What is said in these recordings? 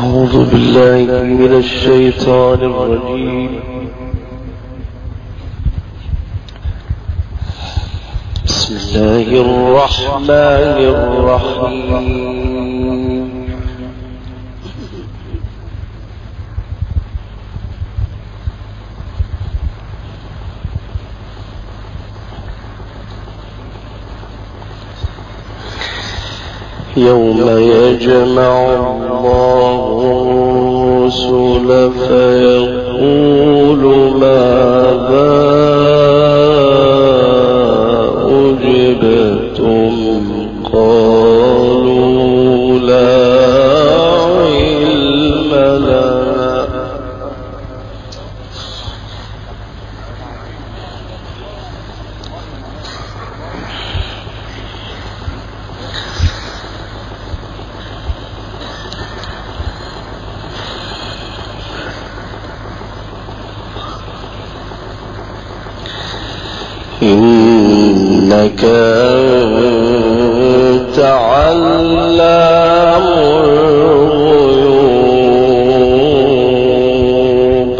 أعوذ بالله من الشيطان الرجيم. بسم الله الرحمن الرحيم. يوم يجمع الله الرسل فيقول ماذا أجبتم قالوا لا علم لنا إنك أنت علام الغيوب.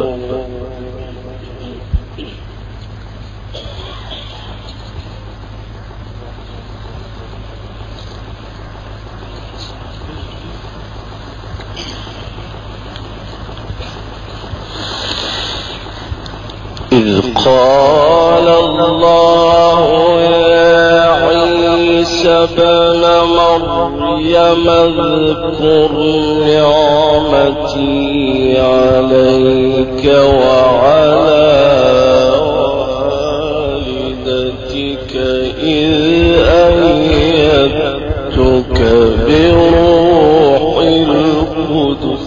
إذ قال الله يا عيسى ابن مريم اذكر نعمتي عليك وعلى والدتك إذ أيدتك بروح القدس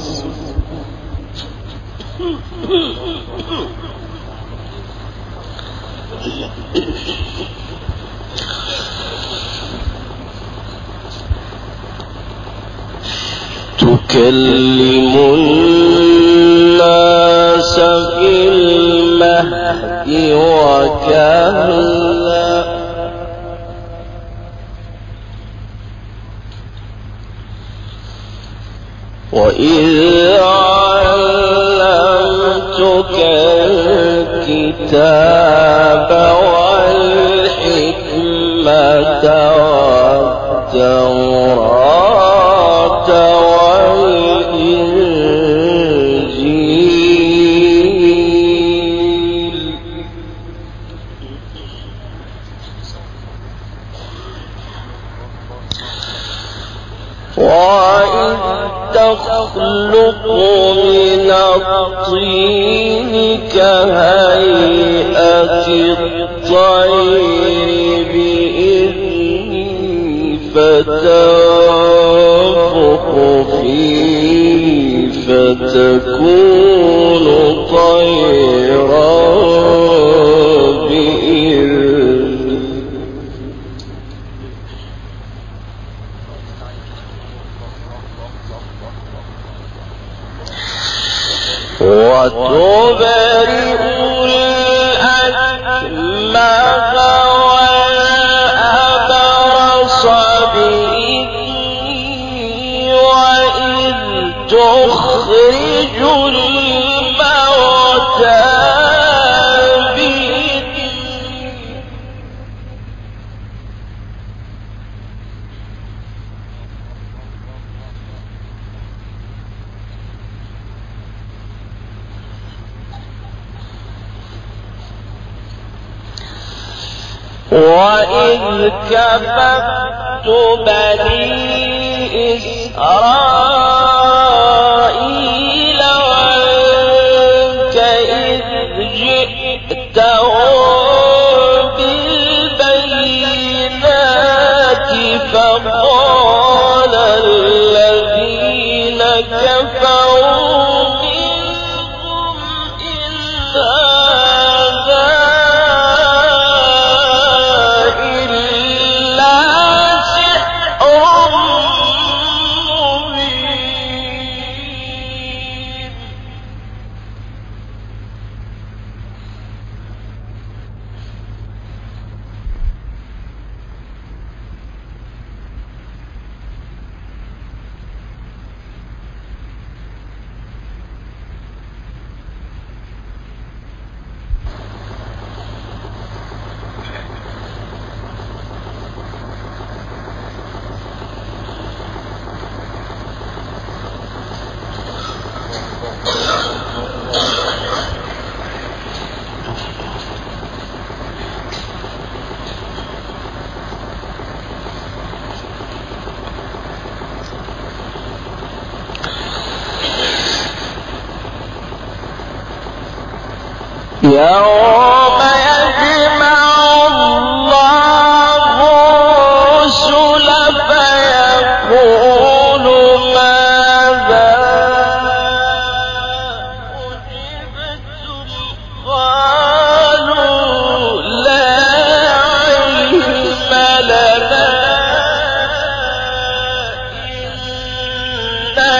تكلم الناس في المهد وكهلا وإذ علمتك الكتاب والحكمة والتوراة والإنجيل وإذ تخلق من الطين كهيئة الطير بإذني فتنفخ فيه فتكون طيرا بإذني وتبرئ الأكمه والأبرص بإذني وإذ تخرج الموتى بإذني وإذ كففت بني إسرائيل عنك إذ جئتهم بالبينات فقال الذين كفروا منهم إن هذا إلا سحر مبين.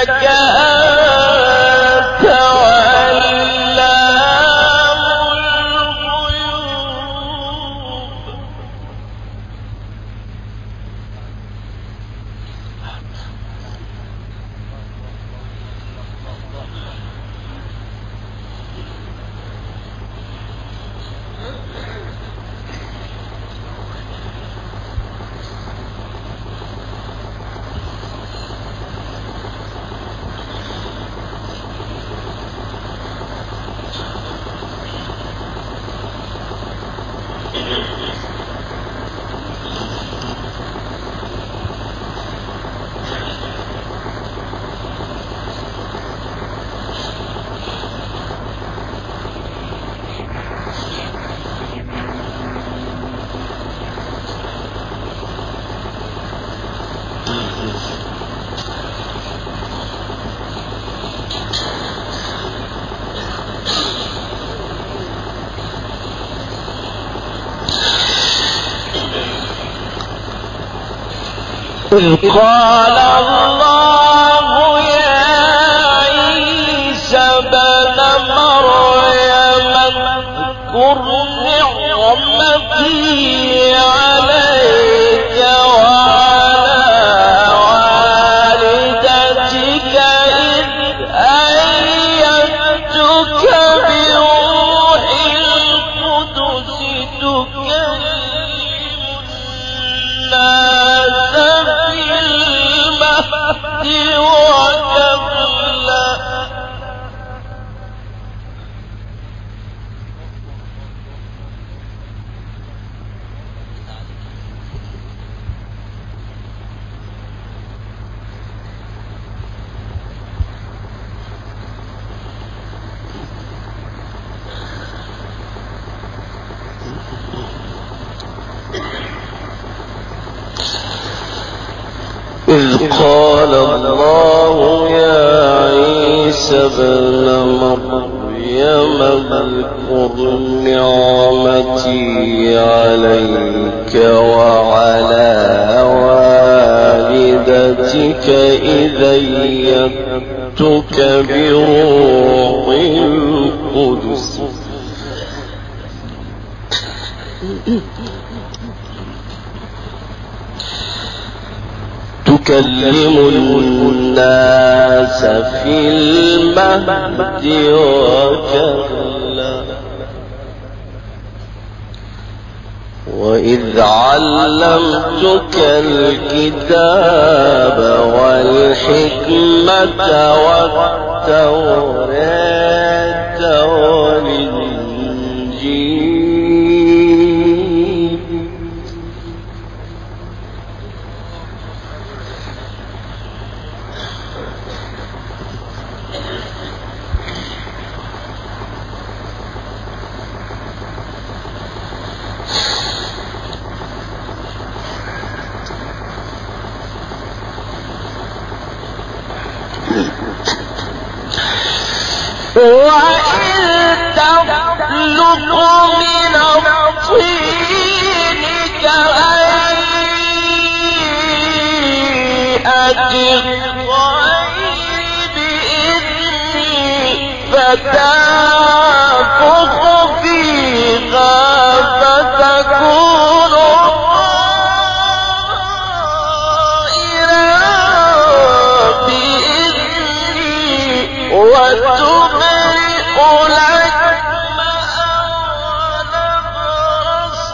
أنت علام الغيوب. إذ قال الله يا عيسى ابن مريم اذكر نعمتي عليك وعلى والدتك إذ أيدتك بروح القدس تكلم الناس وكفلا. إذ قال الله يا عيسى ابن مريم اذكر نعمتي عليك وعلى والدتك إذ أيدتك بروح القدس تكلم الناس في المهد وكهلا وإذ علمتك الكتاب والحكمة والتوراة والإنجيل وإذ تخلق من الطين كهيئة الطير بإذني فتنفخ فيها فتكون طائرا بإذني وتبرئ الأكمه والأبرص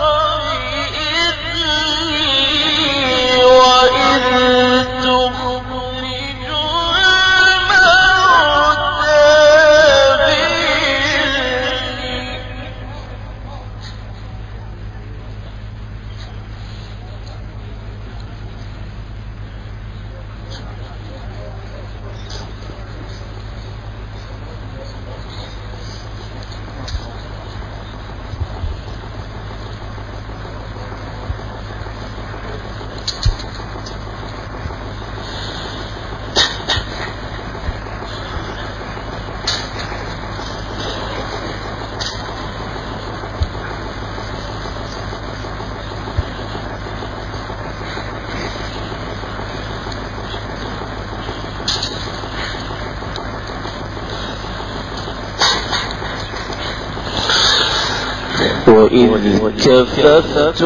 بإذني وإذ تخرج الموتى بإذني. وإذ كففت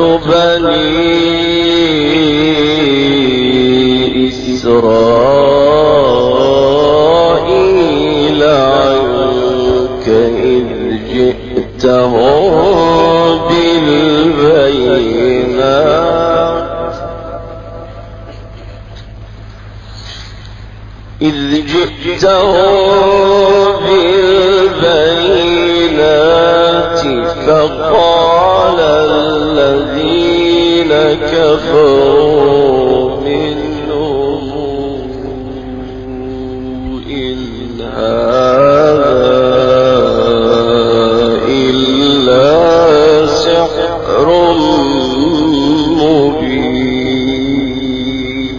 بني إسرائيل عنك إذ جئتهم بالبينات فقال الذين كفروا منهم إن هذا إلا سحر مبين.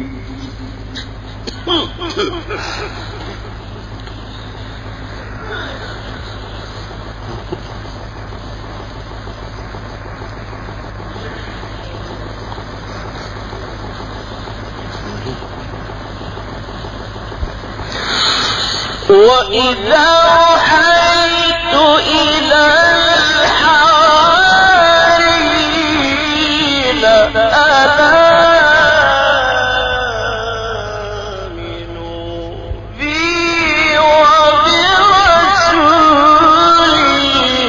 وإذا أوحيت إلى الحواريين أن آمنوا بي وبرسولي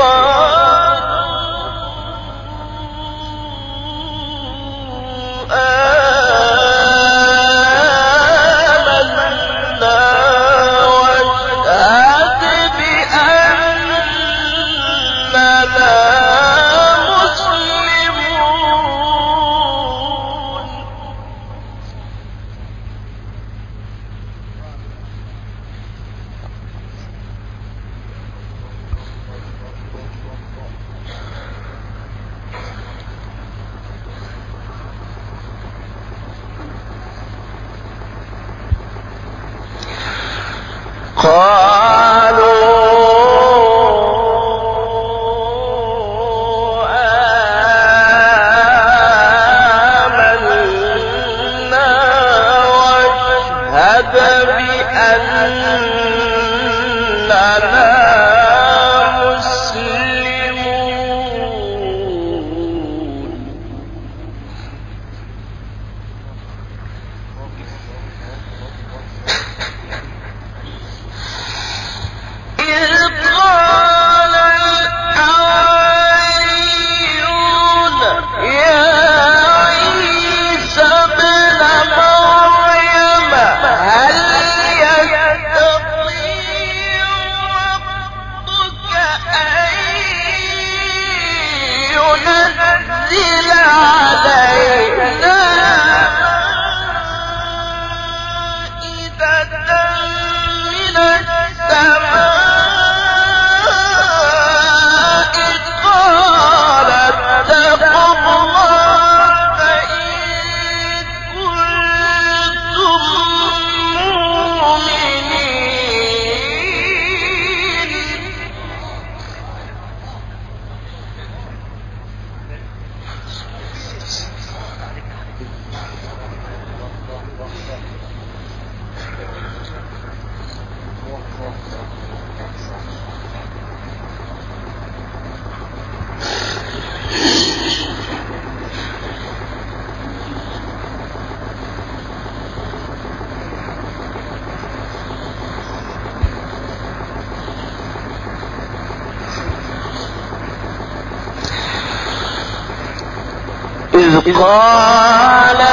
قال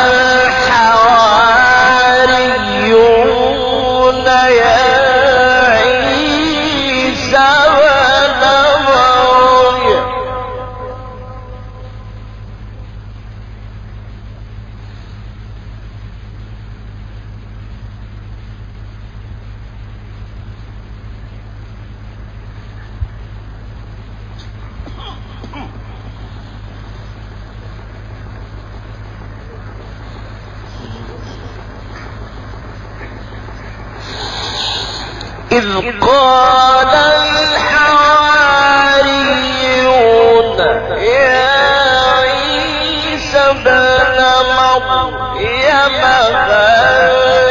الحواريون يا عيسى ابن مريم إذ قال الحواريون يا عيسى ابن مريم هل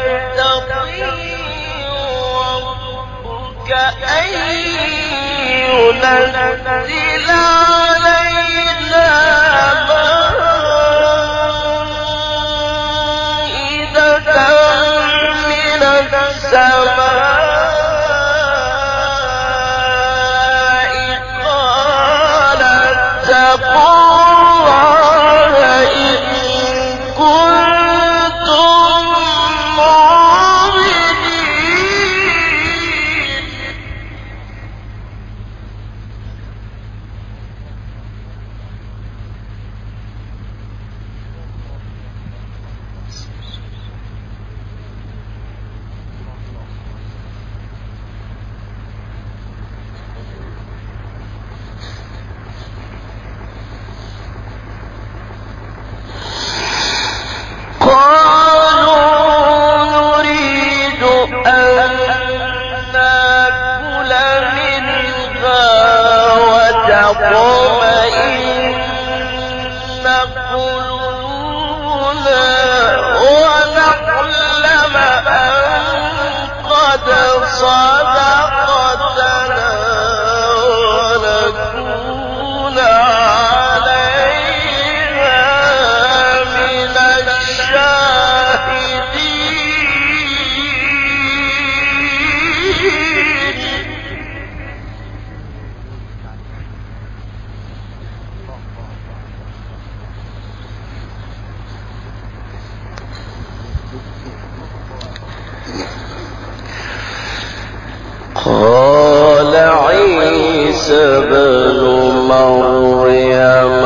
يستطيع ربك أن قال عيسى بن مريم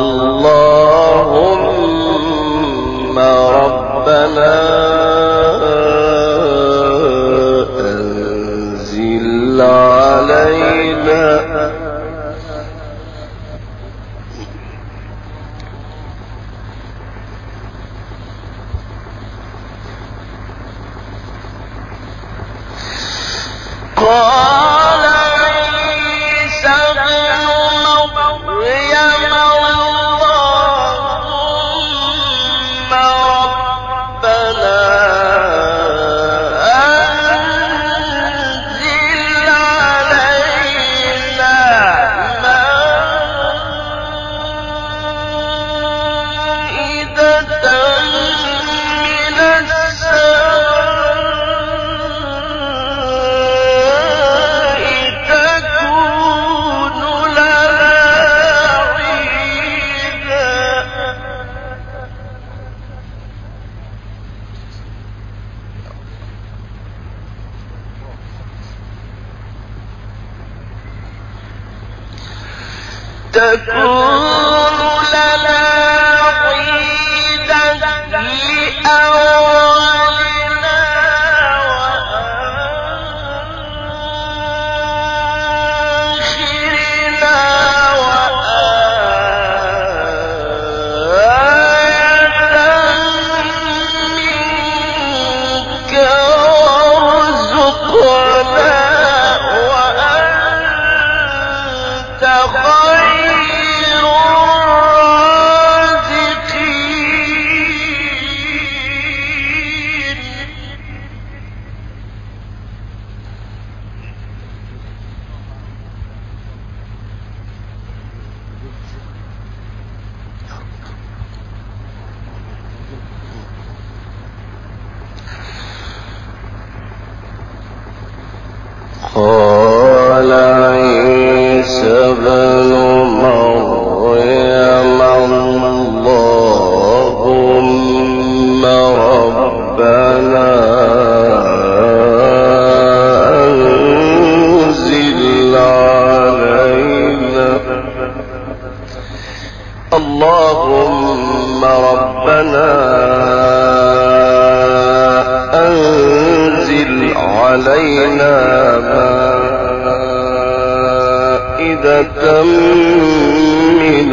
اللهم ربنا أنزل علينا قال عيسى بن مريم اللهم ربنا أنزل علينا مائدة من السماء تكون لنا عيدا لأولنا وآخرنا وآية منك وارزقنا وأنت خير الرازقين قال عيسى بن مريم اللهم ربنا أنزل علينا اللهم ربنا أنزل علينا مائدة من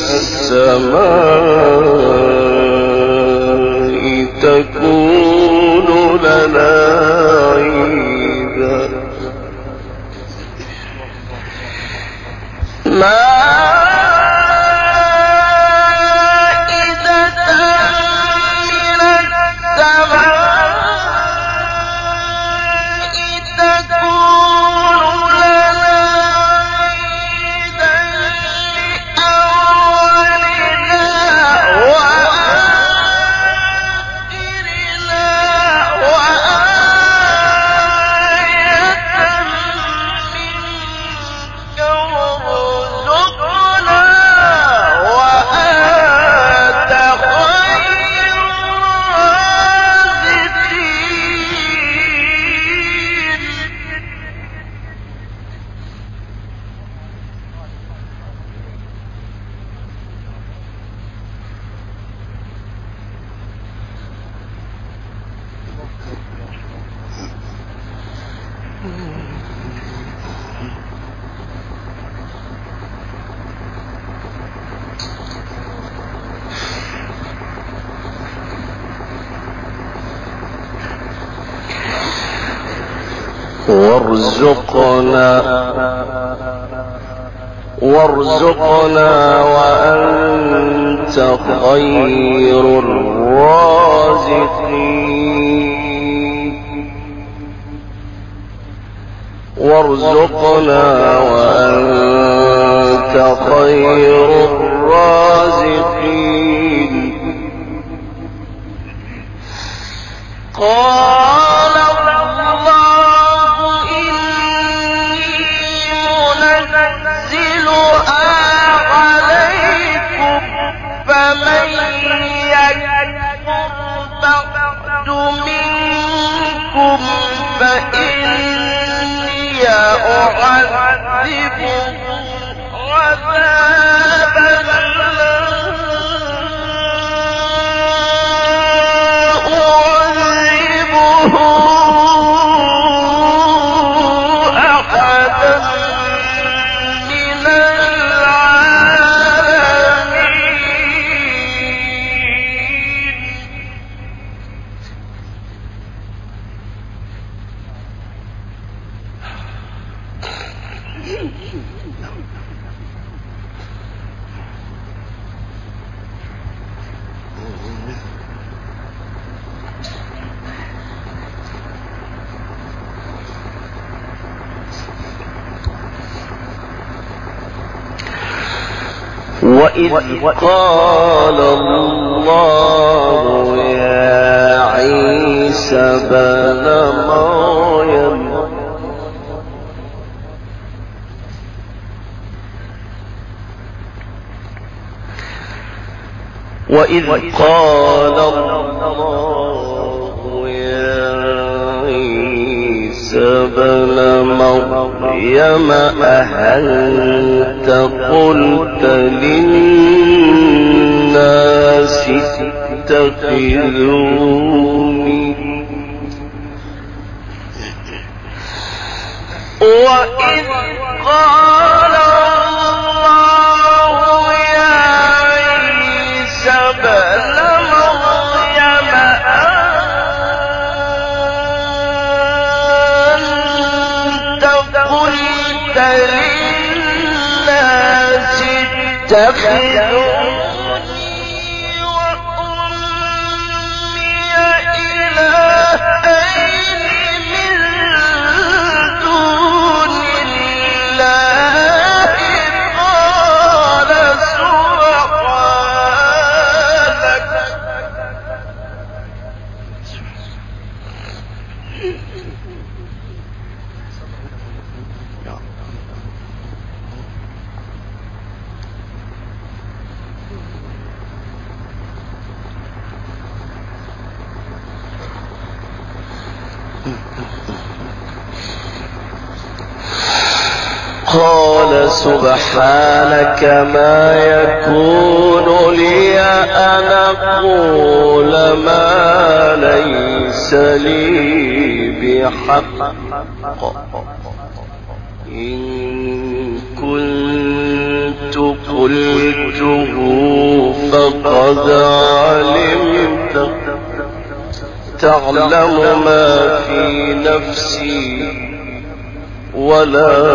السماء تكون لنا عيدا مائدة من السماء تكون لنا وارزقنا وأنت خير الرازقين وارزقنا وأنت خير الرازقين قال الله إني منزلها عليكم فمن يكفر بعد منكم فإني أعذبه عذابا وإذ قال الله يا عيسى ابن مريم وإذ قال الله يا عيسى ابن مريم أأنت قلت للناس اتخذوني وإذ قال الله يا عيسى ابن مريم أأنت قلت للناس اتخذوني وأمي إلهين من دون الله قال سبحانك قال سبحانك ما يكون لي أن أقول ما ليس لي بحق إن كنت قلته فقد علمت تعلم ما في نفسي ولا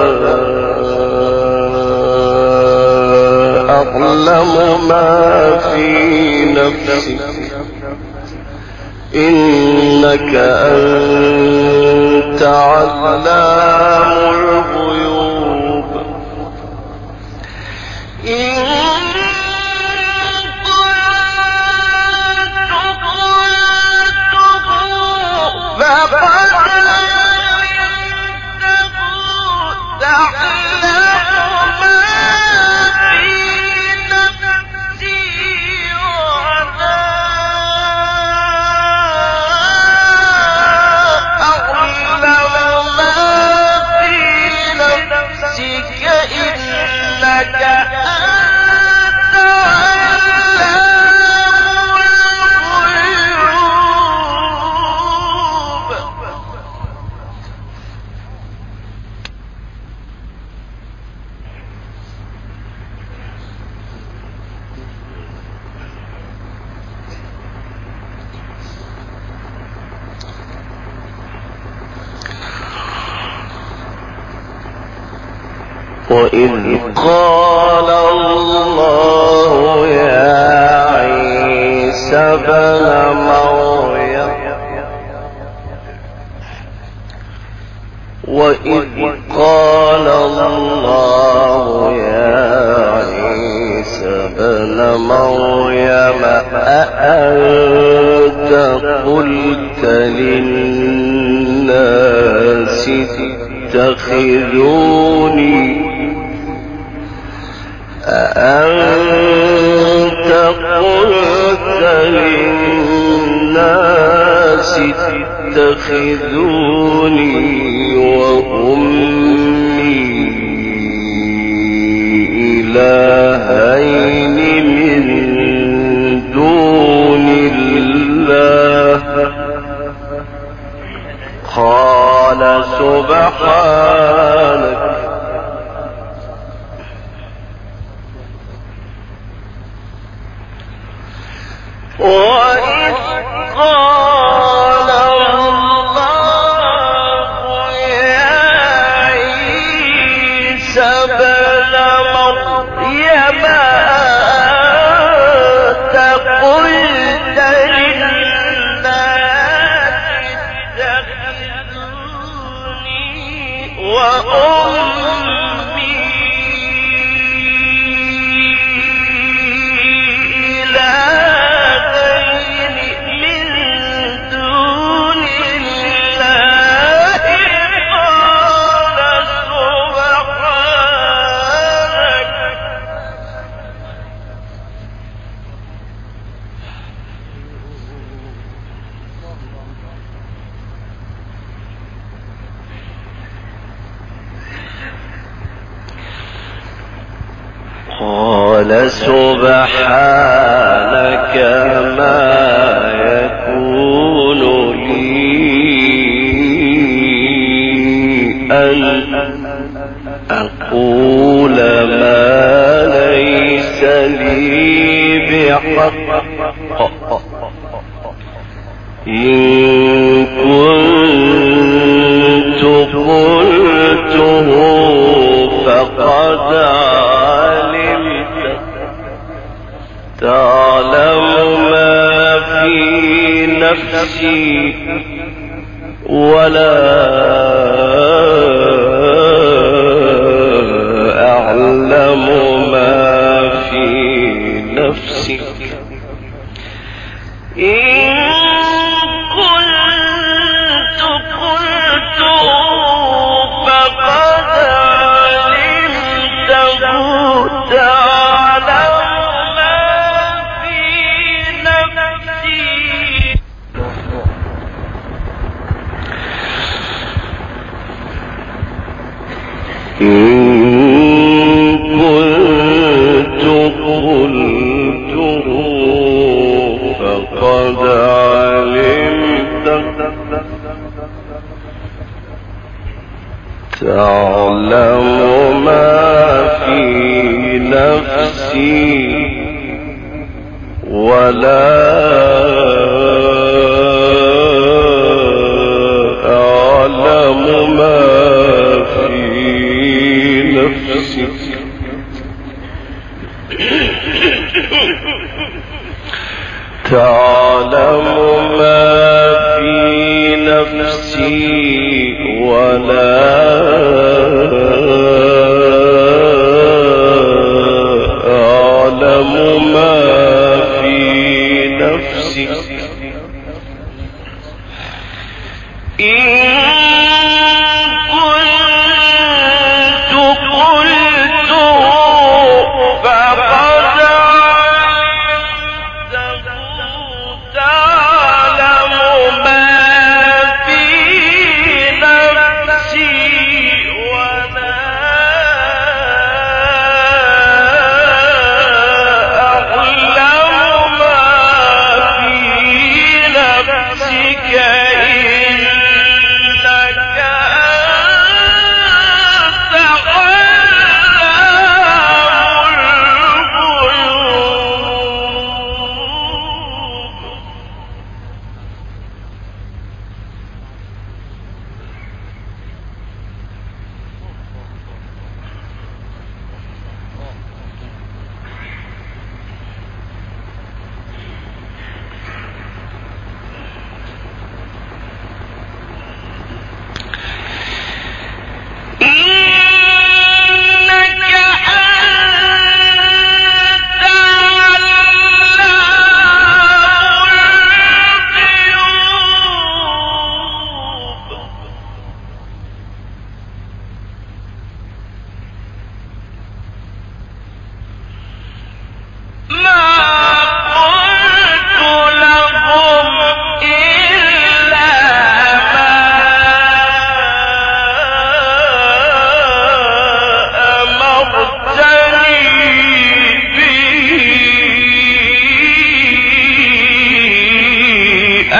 أعلم ما في نفسك إنك أنت علام الغيوب إن كنت قلته فقد وإذ قال الله يا عيسى ابن مريم وإذ قال الله يا عيسى ابن مريم أأنت قلت للناس اتخذوني أأنت قلت للناس اتخذوني وأمي إلهين من دون الله قال سبحانك وإذ قال الله يا عيسى ابن مريم أأنت قلت للناس اتخذوني وأمي قال سبحانك ما يكون لي أن أقول ما ليس لي بحق إن كنت قلته فقد تعلم ما في نفسي ولا أعلم ما في نفسك إن كنت قلته فقد علمته تعلم إن كنت قلته فقد علمته تعلم ما في نفسي ولا أعلم ما في نفسك تعلم ما في نفسي ولا أعلم ما في نفسك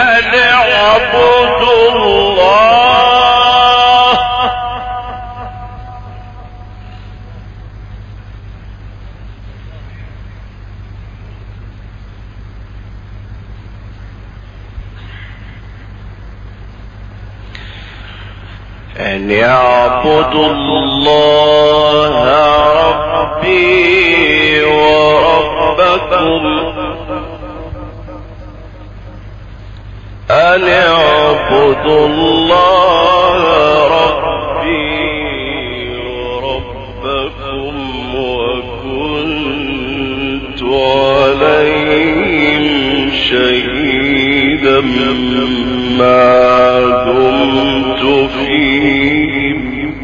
أن يعبدوا الله ربي وربكم أن يعبدوا الله ربي وربكم وكنت عليهم شهيدا ما دمت فيهم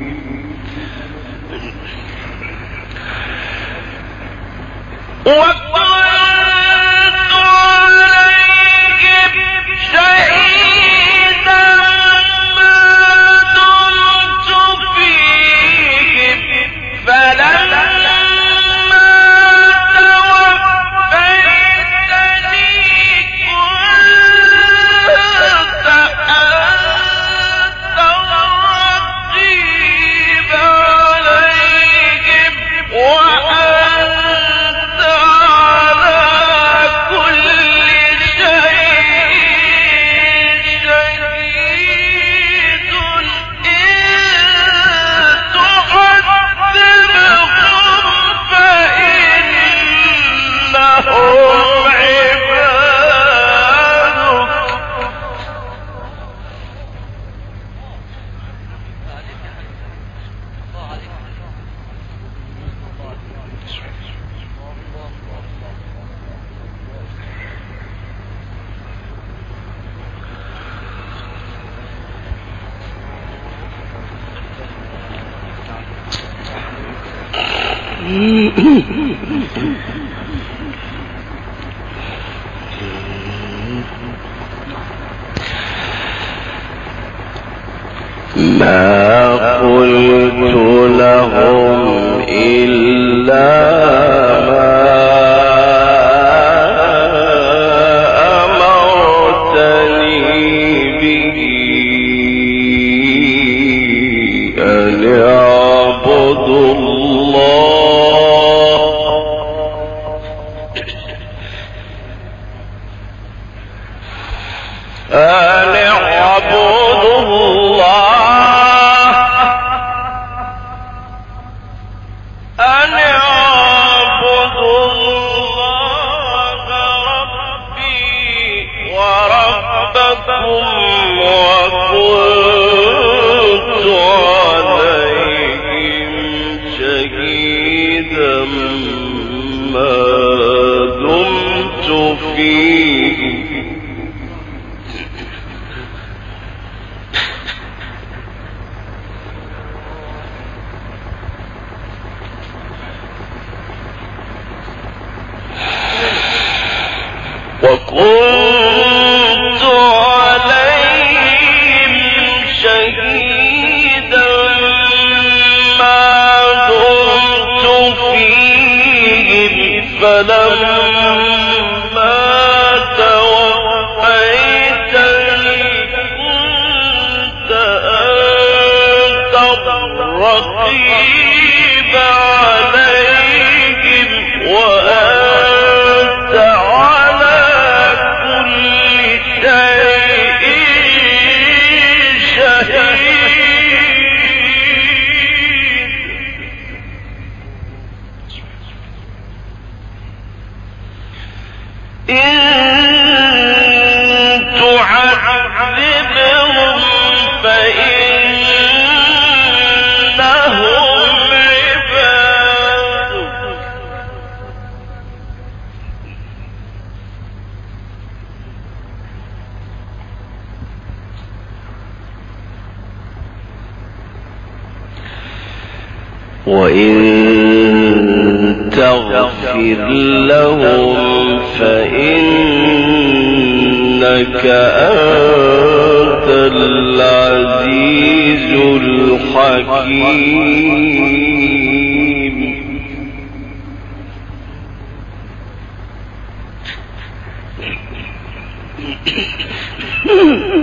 ما قلت لهم إلا ما أمرتني به أن يعبدوا الله وكنت عليهم شهيدا ما دمت فيهم وكنت عليهم شهيدا ما دمت فيهم فلما توفيتني كنت أنت الرقيب عليهم وأنت على كل شيء شهيد إن تعذبهم فإنهم عبادك وإن تغفر لهم فإنك أنت العزيز الحكيم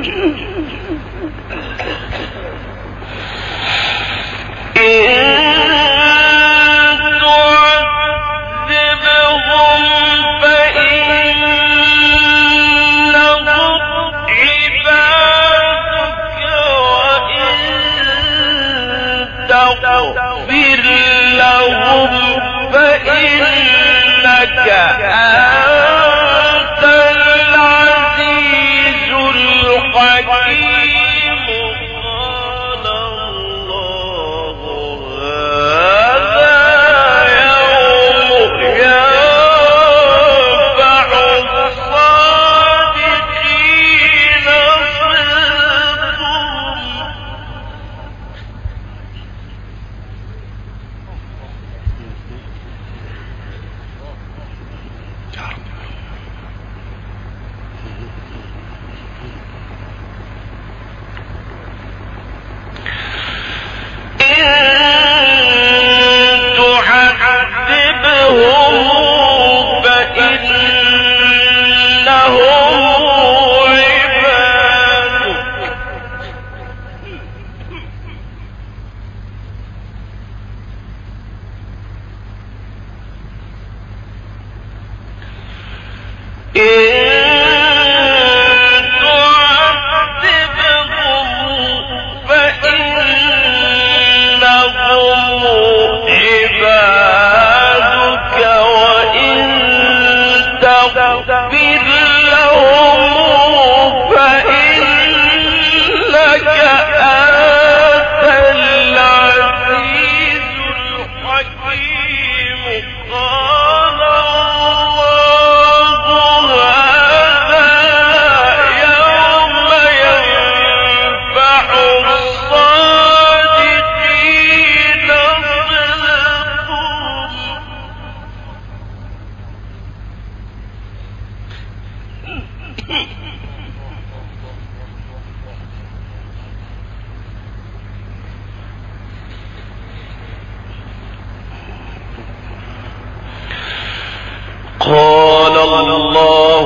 قال الله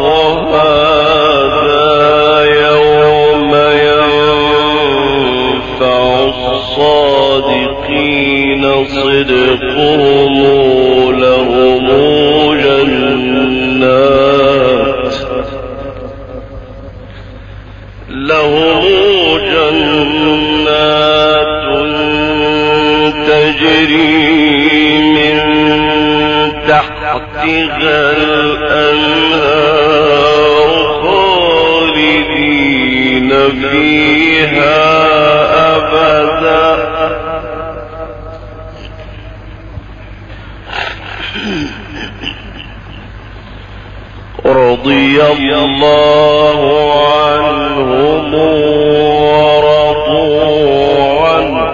هذا يوم ينفع الصادقين صدقهم لهم جنات تجري من تحتها الأنهار خالدين فيها أبدا رضي الله عنهم ورضوا عنه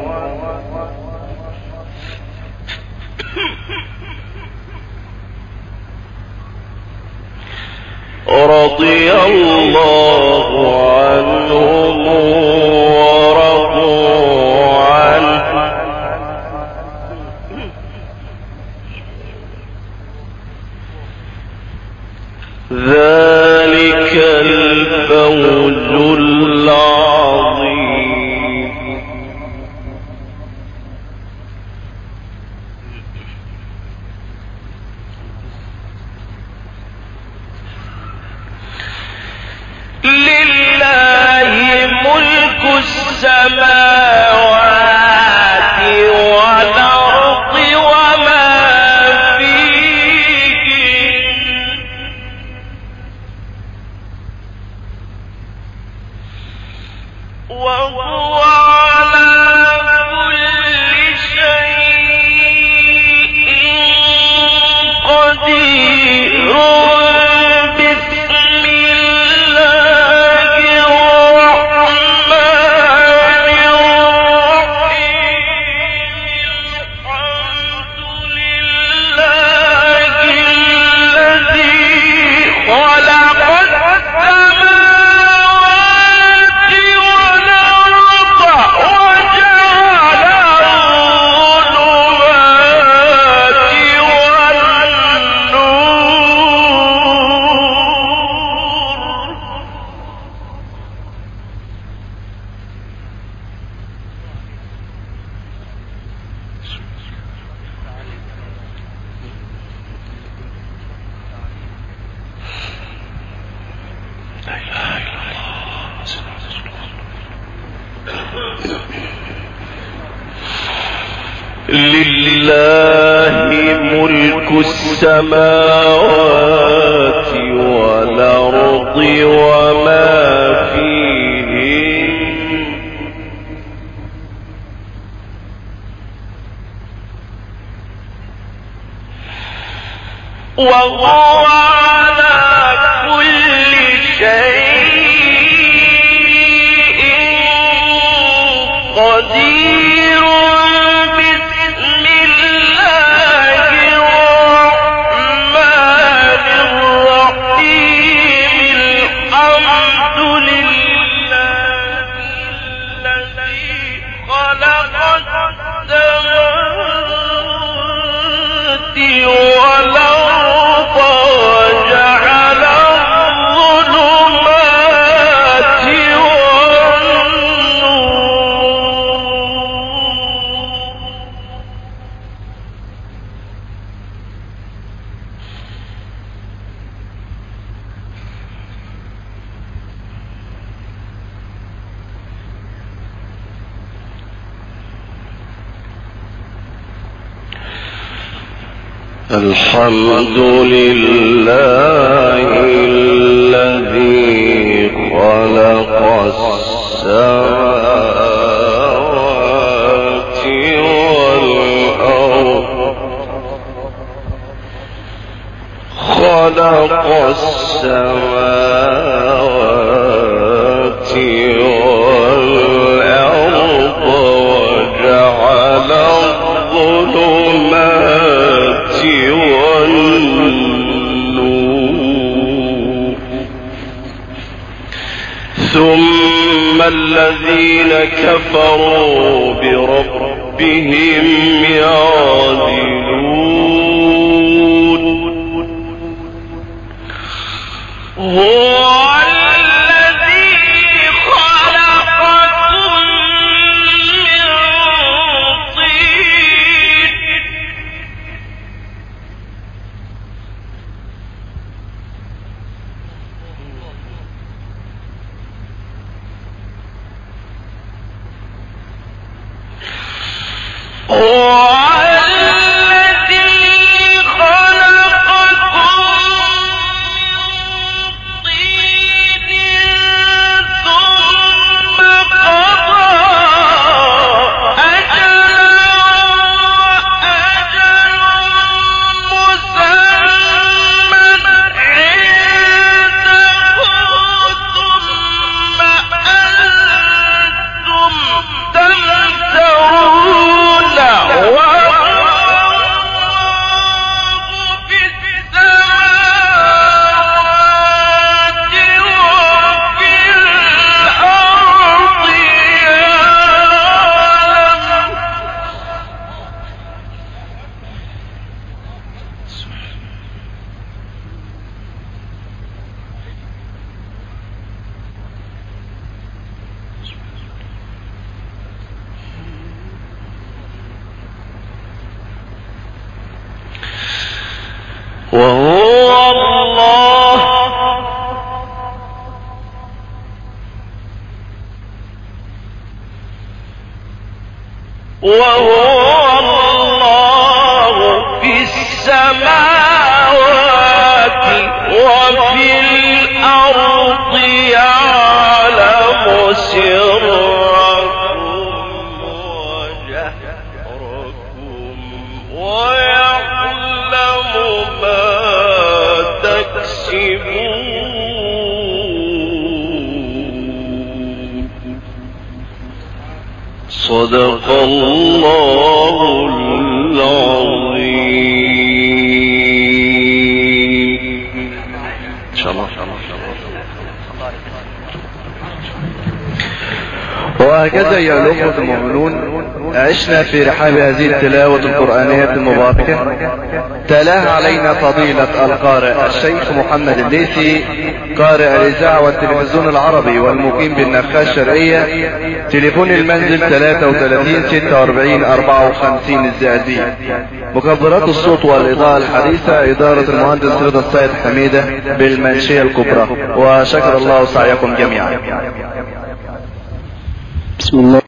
رضي الله عنهم ورضوا عنه ذلك الفوز العظيم. لله ملك السماوات والأرض وما وهو على كل شيء قدير. بسم الله الرحمن الرحيم الحمد لله الذي خلق السماوات والأرض لله ملك السماوات والأرض وما فيهن وهو على كل شيء قدير. بسم الله الرحمن الرحيم. الحمد لله الذي خلق السماوات والأرض وجعل الظلمات الحمد لله الذي خلق السماوات والأرض خلق السماوات والأرض وجعل الظلمات والنور ثم الذين كفروا بربهم يعدلون. هو الذي خلقكم من طين وهو الله في السماوات وفي الأرض يعلم سركم وجهركم ويعلم ما تكسبون. صدق الله العظيم. إن شاء الله. وهكذا يا الأخوة المؤمنون عشنا في رحاب هذه التلاوة القرآنية المباركة. تلاها علينا فضيلة القارئ الشيخ محمد الليثي قارئ الإذاعة والتلفزيون العربي والمقيم بالنخاة الشرقية. تليفون المنزل 33 46 54 الزقازيق. مكبرات الصوت والإضاءة الحديثة إدارة المهندس رضا السيد حميدة بالمنشية الكبرى. وشكر الله سعيكم جميعا. بسم الله.